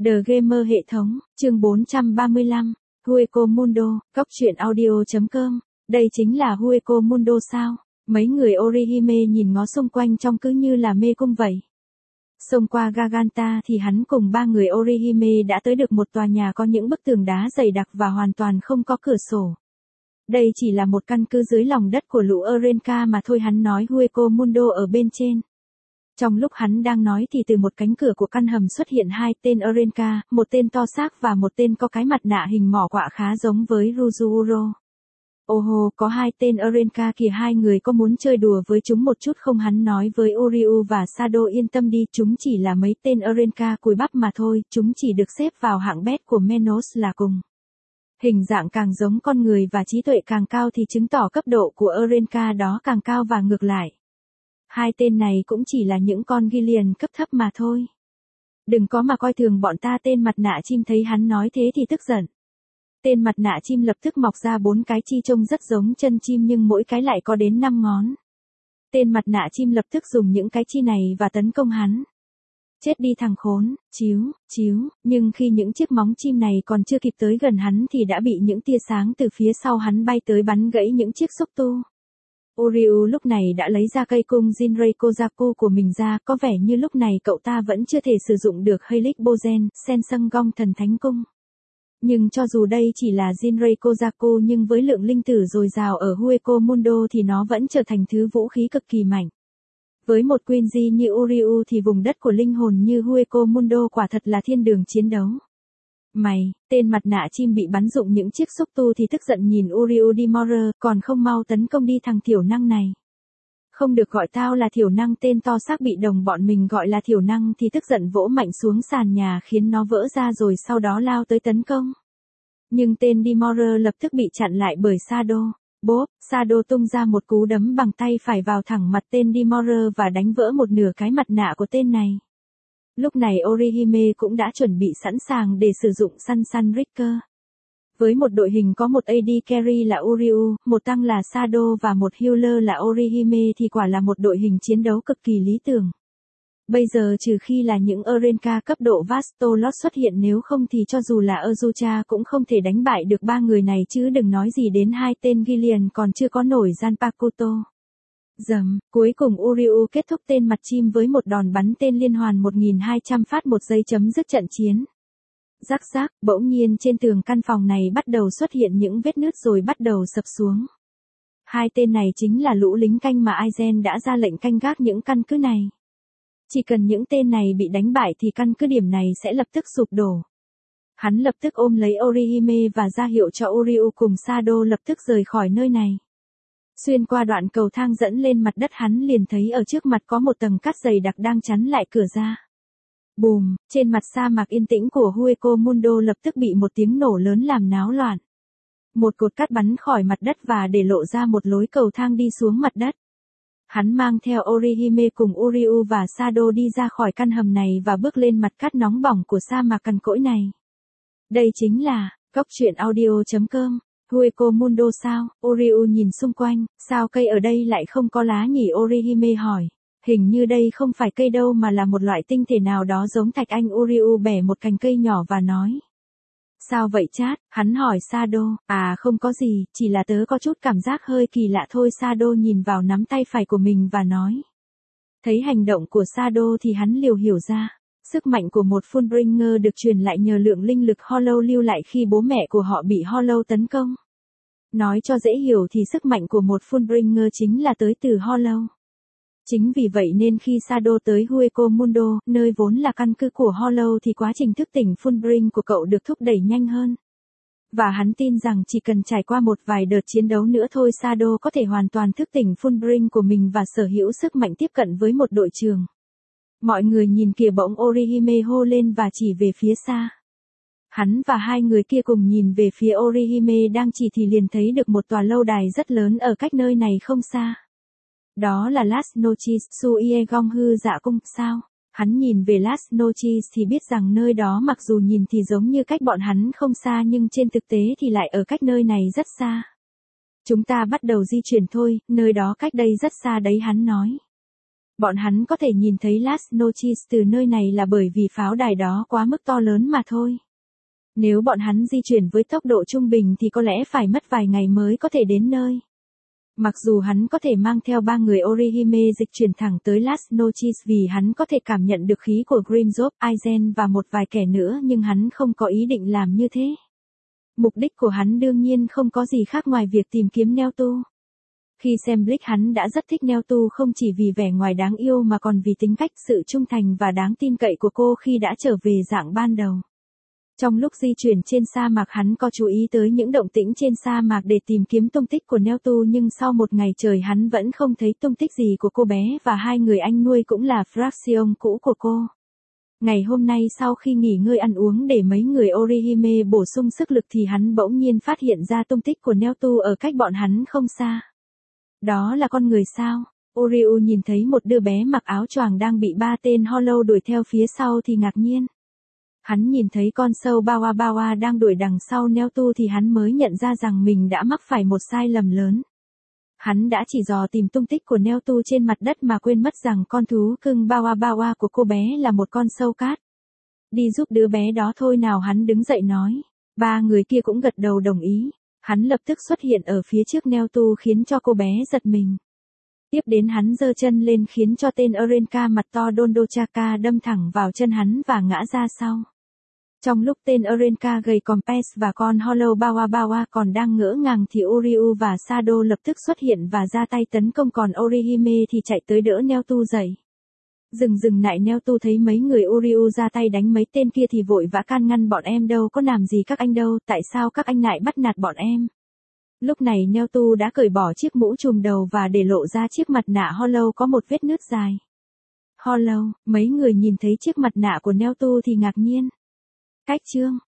The Gamer hệ thống, chương 435, Hueco Mundo, Cóc truyện audio.com, đây chính là Hueco Mundo sao? Mấy người Orihime nhìn ngó xung quanh trông cứ như là mê cung vậy. Xông qua Garganta thì hắn cùng ba người Orihime đã tới được một tòa nhà có những bức tường đá dày đặc và hoàn toàn không có cửa sổ. Đây chỉ là một căn cứ dưới lòng đất của lũ Eurenka mà thôi, hắn nói Hueco Mundo ở bên trên. Trong lúc hắn đang nói thì từ một cánh cửa của căn hầm xuất hiện hai tên Eurenka, một tên to xác và một tên có cái mặt nạ hình mỏ quạ khá giống với Ryuzuuro. Ồ, có hai tên Eurenka kìa, hai người có muốn chơi đùa với chúng một chút không? Hắn nói với Uryu và Sado, yên tâm đi, chúng chỉ là mấy tên Eurenka cùi bắp mà thôi, chúng chỉ được xếp vào hạng bét của Menos là cùng. Hình dạng càng giống con người và trí tuệ càng cao thì chứng tỏ cấp độ của Eurenka đó càng cao và ngược lại. Hai tên này cũng chỉ là những con Gillian cấp thấp mà thôi. Đừng có mà coi thường bọn ta. Tên mặt nạ chim thấy hắn nói thế thì tức giận. Tên mặt nạ chim lập tức mọc ra 4 cái chi trông rất giống chân chim nhưng mỗi cái lại có đến 5 ngón. Tên mặt nạ chim lập tức dùng những cái chi này và tấn công hắn. Chết đi thằng khốn, chíu, nhưng khi những chiếc móng chim này còn chưa kịp tới gần hắn thì đã bị những tia sáng từ phía sau hắn bay tới bắn gãy những chiếc xúc tu. Uryu lúc này đã lấy ra cây cung Jinrei Kozaku của mình ra, có vẻ như lúc này cậu ta vẫn chưa thể sử dụng được Helix Bozen, Sensung Gong thần thánh cung. Nhưng cho dù đây chỉ là Jinrei Kozaku nhưng với lượng linh tử dồi dào ở Hueco Mundo thì nó vẫn trở thành thứ vũ khí cực kỳ mạnh. Với một Quincy như Uryu thì vùng đất của linh hồn như Hueco Mundo quả thật là thiên đường chiến đấu. Mày, tên mặt nạ chim bị bắn dụng những chiếc xúc tu thì tức giận nhìn Uryu Dimore, còn không mau tấn công đi thằng thiểu năng này. Không được gọi tao là thiểu năng, tên to xác bị đồng bọn mình gọi là thiểu năng thì tức giận vỗ mạnh xuống sàn nhà khiến nó vỡ ra rồi sau đó lao tới tấn công. Nhưng tên Dimore lập tức bị chặn lại bởi Sado. Bốp, Sado tung ra một cú đấm bằng tay phải vào thẳng mặt tên Dimore và đánh vỡ một nửa cái mặt nạ của tên này. Lúc này Orihime cũng đã chuẩn bị sẵn sàng để sử dụng Sun Ricker. Với một đội hình có một AD carry là Uryu, một tăng là Sado và một healer là Orihime thì quả là một đội hình chiến đấu cực kỳ lý tưởng. Bây giờ trừ khi là những Eurenka cấp độ Vastolot xuất hiện, nếu không thì cho dù là Azucha cũng không thể đánh bại được ba người này chứ đừng nói gì đến hai tên Gillian còn chưa có nổi Zanpakuto. Dầm, cuối cùng Uryu kết thúc tên mặt chim với một đòn bắn tên liên hoàn 1200 phát một giây chấm dứt trận chiến. Rắc rác, bỗng nhiên trên tường căn phòng này bắt đầu xuất hiện những vết nứt rồi bắt đầu sập xuống. Hai tên này chính là lũ lính canh mà Aizen đã ra lệnh canh gác những căn cứ này. Chỉ cần những tên này bị đánh bại thì căn cứ điểm này sẽ lập tức sụp đổ. Hắn lập tức ôm lấy Orihime và ra hiệu cho Uryu cùng Sado lập tức rời khỏi nơi này. Xuyên qua đoạn cầu thang dẫn lên mặt đất, hắn liền thấy ở trước mặt có một tầng cát dày đặc đang chắn lại cửa ra. Bùm, trên mặt sa mạc yên tĩnh của Hueco Mundo lập tức bị một tiếng nổ lớn làm náo loạn. Một cột cát bắn khỏi mặt đất và để lộ ra một lối cầu thang đi xuống mặt đất. Hắn mang theo Orihime cùng Uryu và Sado đi ra khỏi căn hầm này và bước lên mặt cát nóng bỏng của sa mạc cằn cỗi này. Đây chính là Cóc truyện audio.com. Hueco Mundo sao? Uryu nhìn xung quanh, sao cây ở đây lại không có lá nhỉ? Orihime hỏi. Hình như đây không phải cây đâu mà là một loại tinh thể nào đó giống thạch anh. Uryu bẻ một cành cây nhỏ và nói. Sao vậy Chát? Hắn hỏi Sado. À không có gì, chỉ là tớ có chút cảm giác hơi kỳ lạ thôi. Sado nhìn vào nắm tay phải của mình và nói. Thấy hành động của Sado thì hắn liều hiểu ra. Sức mạnh của một Fullbringer được truyền lại nhờ lượng linh lực Hollow lưu lại khi bố mẹ của họ bị Hollow tấn công. Nói cho dễ hiểu thì sức mạnh của một Fullbringer chính là tới từ Hollow. Chính vì vậy nên khi Sado tới Hueco Mundo, nơi vốn là căn cứ của Hollow thì quá trình thức tỉnh Fullbring của cậu được thúc đẩy nhanh hơn. Và hắn tin rằng chỉ cần trải qua một vài đợt chiến đấu nữa thôi Sado có thể hoàn toàn thức tỉnh Fullbring của mình và sở hữu sức mạnh tiếp cận với một đội trưởng. Mọi người nhìn kìa, bỗng Orihime hô lên và chỉ về phía xa. Hắn và hai người kia cùng nhìn về phía Orihime đang chỉ thì liền thấy được một tòa lâu đài rất lớn ở cách nơi này không xa. Đó là Las Noches Suiegong hư dạ cung, sao? Hắn nhìn về Las Noches thì biết rằng nơi đó mặc dù nhìn thì giống như cách bọn hắn không xa nhưng trên thực tế thì lại ở cách nơi này rất xa. Chúng ta bắt đầu di chuyển thôi, nơi đó cách đây rất xa đấy, hắn nói. Bọn hắn có thể nhìn thấy Last Notice từ nơi này là bởi vì pháo đài đó quá mức to lớn mà thôi. Nếu bọn hắn di chuyển với tốc độ trung bình thì có lẽ phải mất vài ngày mới có thể đến nơi. Mặc dù hắn có thể mang theo 3 người Orihime dịch chuyển thẳng tới Last Notice vì hắn có thể cảm nhận được khí của Grimsop, Aizen và một vài kẻ nữa nhưng hắn không có ý định làm như thế. Mục đích của hắn đương nhiên không có gì khác ngoài việc tìm kiếm Naoto. Khi xem Bleach hắn đã rất thích Naoto không chỉ vì vẻ ngoài đáng yêu mà còn vì tính cách, sự trung thành và đáng tin cậy của cô khi đã trở về dạng ban đầu. Trong lúc di chuyển trên sa mạc hắn có chú ý tới những động tĩnh trên sa mạc để tìm kiếm tung tích của Naoto nhưng sau một ngày trời hắn vẫn không thấy tung tích gì của cô bé và 2 người anh nuôi cũng là Fraction cũ của cô. Ngày hôm nay sau khi nghỉ ngơi ăn uống để mấy người Orihime bổ sung sức lực thì hắn bỗng nhiên phát hiện ra tung tích của Naoto ở cách bọn hắn không xa. Đó là con người sao? Oryu nhìn thấy một đứa bé mặc áo choàng đang bị 3 tên Hollow đuổi theo phía sau thì ngạc nhiên. Hắn nhìn thấy con sâu Bawa Bawa đang đuổi đằng sau Naoto thì hắn mới nhận ra rằng mình đã mắc phải một sai lầm lớn. Hắn đã chỉ dò tìm tung tích của Naoto trên mặt đất mà quên mất rằng con thú cưng Bawa Bawa của cô bé là một con sâu cát. Đi giúp đứa bé đó thôi nào, hắn đứng dậy nói. 3 người kia cũng gật đầu đồng ý. Hắn lập tức xuất hiện ở phía trước Naoto khiến cho cô bé giật mình. Tiếp đến hắn giơ chân lên khiến cho tên Orenka mặt to Dondochaka đâm thẳng vào chân hắn và ngã ra sau. Trong lúc tên Orenka gầy Compes và con Hollow Bawa Bawa còn đang ngỡ ngàng thì Uryu và Sado lập tức xuất hiện và ra tay tấn công, còn Orihime thì chạy tới đỡ Naoto dậy. Dừng lại, Naoto thấy mấy người Uryu ra tay đánh mấy tên kia thì vội vã can ngăn, bọn em đâu có làm gì các anh đâu, tại sao các anh lại bắt nạt bọn em. Lúc này Naoto đã cởi bỏ chiếc mũ trùm đầu và để lộ ra chiếc mặt nạ Hollow có một vết nứt dài. Hollow, mấy người nhìn thấy chiếc mặt nạ của Naoto thì ngạc nhiên. Cách chương